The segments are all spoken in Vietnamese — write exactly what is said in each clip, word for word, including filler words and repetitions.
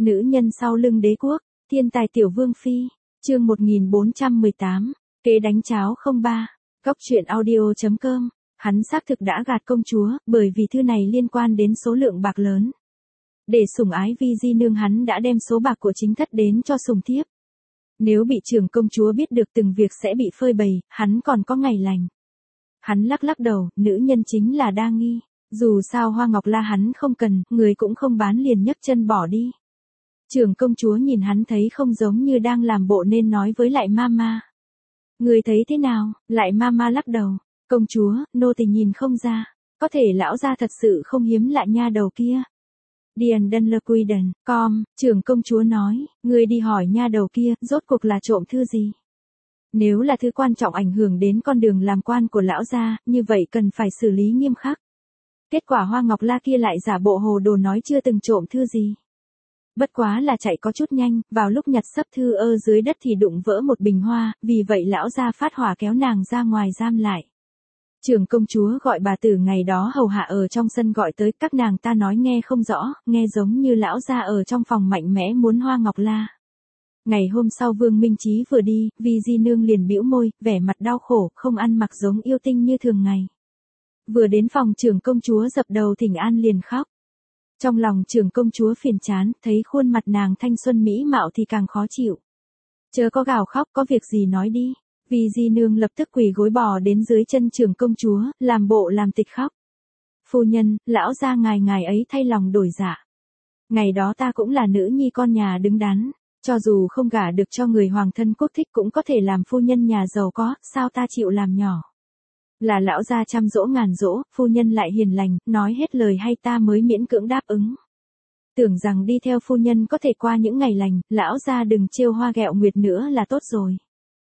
Nữ nhân sau lưng đế quốc, thiên tài tiểu vương phi, chương một nghìn bốn trăm mười tám, kế đánh cháo không ba, góc truyện audio chấm com, hắn xác thực đã gạt công chúa, bởi vì thư này liên quan đến số lượng bạc lớn. Để sủng ái vi di nương hắn đã đem số bạc của chính thất đến cho sủng thiếp. Nếu bị trưởng công chúa biết được từng việc sẽ bị phơi bày, hắn còn có ngày lành. Hắn lắc lắc đầu, nữ nhân chính là đa nghi. Dù sao Hoa Ngọc La hắn không cần, người cũng không bán liền nhấc chân bỏ đi. Trưởng công chúa nhìn hắn thấy không giống như đang làm bộ nên nói với lại mama. Người thấy thế nào? Lại mama lắc đầu. Công chúa, nô tỳ nhìn không ra. Có thể lão gia thật sự không hiếm lạ nha đầu kia. Điền Dunlequiden, com, trưởng công chúa nói, người đi hỏi nha đầu kia, rốt cuộc là trộm thư gì? Nếu là thứ quan trọng ảnh hưởng đến con đường làm quan của lão gia, như vậy cần phải xử lý nghiêm khắc. Kết quả Hoa Ngọc La kia lại giả bộ hồ đồ nói chưa từng trộm thư gì. Bất quá là chạy có chút nhanh, vào lúc nhặt sấp thư ơ dưới đất thì đụng vỡ một bình hoa, vì vậy lão gia phát hỏa kéo nàng ra ngoài giam lại. Trưởng công chúa gọi bà tử ngày đó hầu hạ ở trong sân gọi tới, các nàng ta nói nghe không rõ, nghe giống như lão gia ở trong phòng mạnh mẽ muốn Hoa Ngọc La. Ngày hôm sau Vương Minh Chí vừa đi, Vi di nương liền bĩu môi, vẻ mặt đau khổ, không ăn mặc giống yêu tinh như thường ngày. Vừa đến phòng trưởng công chúa dập đầu thỉnh an liền khóc. Trong lòng trưởng công chúa phiền chán, thấy khuôn mặt nàng thanh xuân mỹ mạo thì càng khó chịu. Chớ có gào khóc, có việc gì nói đi. Vi di nương lập tức quỳ gối bò đến dưới chân trưởng công chúa, làm bộ làm tịch khóc. Phu nhân, lão gia ngài ngài ấy thay lòng đổi dạ. Ngày đó ta cũng là nữ nhi con nhà đứng đắn, cho dù không gả được cho người hoàng thân quốc thích cũng có thể làm phu nhân nhà giàu có, sao ta chịu làm nhỏ. Là lão gia chăm dỗ ngàn dỗ, phu nhân lại hiền lành, nói hết lời hay ta mới miễn cưỡng đáp ứng. Tưởng rằng đi theo phu nhân có thể qua những ngày lành, lão gia đừng trêu hoa ghẹo nguyệt nữa là tốt rồi.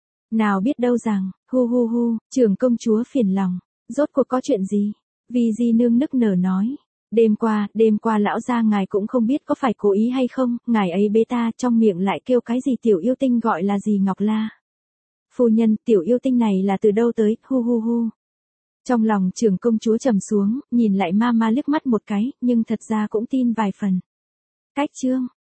Nào biết đâu rằng, hu hu hu, trưởng công chúa phiền lòng, rốt cuộc có chuyện gì? Vi di nương nức nở nói, đêm qua, đêm qua lão gia ngài cũng không biết có phải cố ý hay không, ngài ấy bế ta trong miệng lại kêu cái gì tiểu yêu tinh gọi là gì Ngọc La. Phu nhân, tiểu yêu tinh này là từ đâu tới, hu hu hu. Trong lòng trưởng công chúa trầm xuống, nhìn lại mama liếc mắt một cái, nhưng thật ra cũng tin vài phần. Cách chương,